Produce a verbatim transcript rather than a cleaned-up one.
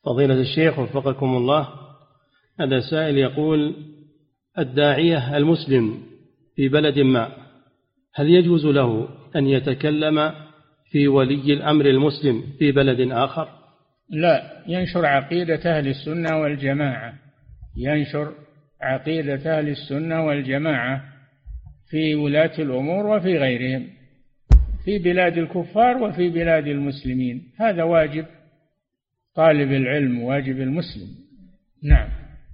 فضيلة الشيخ وفقكم الله، هذا سائل يقول: الداعية المسلم في بلد ما هل يجوز له أن يتكلم في ولي الأمر المسلم في بلد آخر؟ لا، ينشر عقيدة أهل السنة والجماعة، ينشر عقيدة أهل السنة والجماعة في ولاة الأمور وفي غيرهم، في بلاد الكفار وفي بلاد المسلمين. هذا واجب طالب العلم، واجب المسلم. نعم.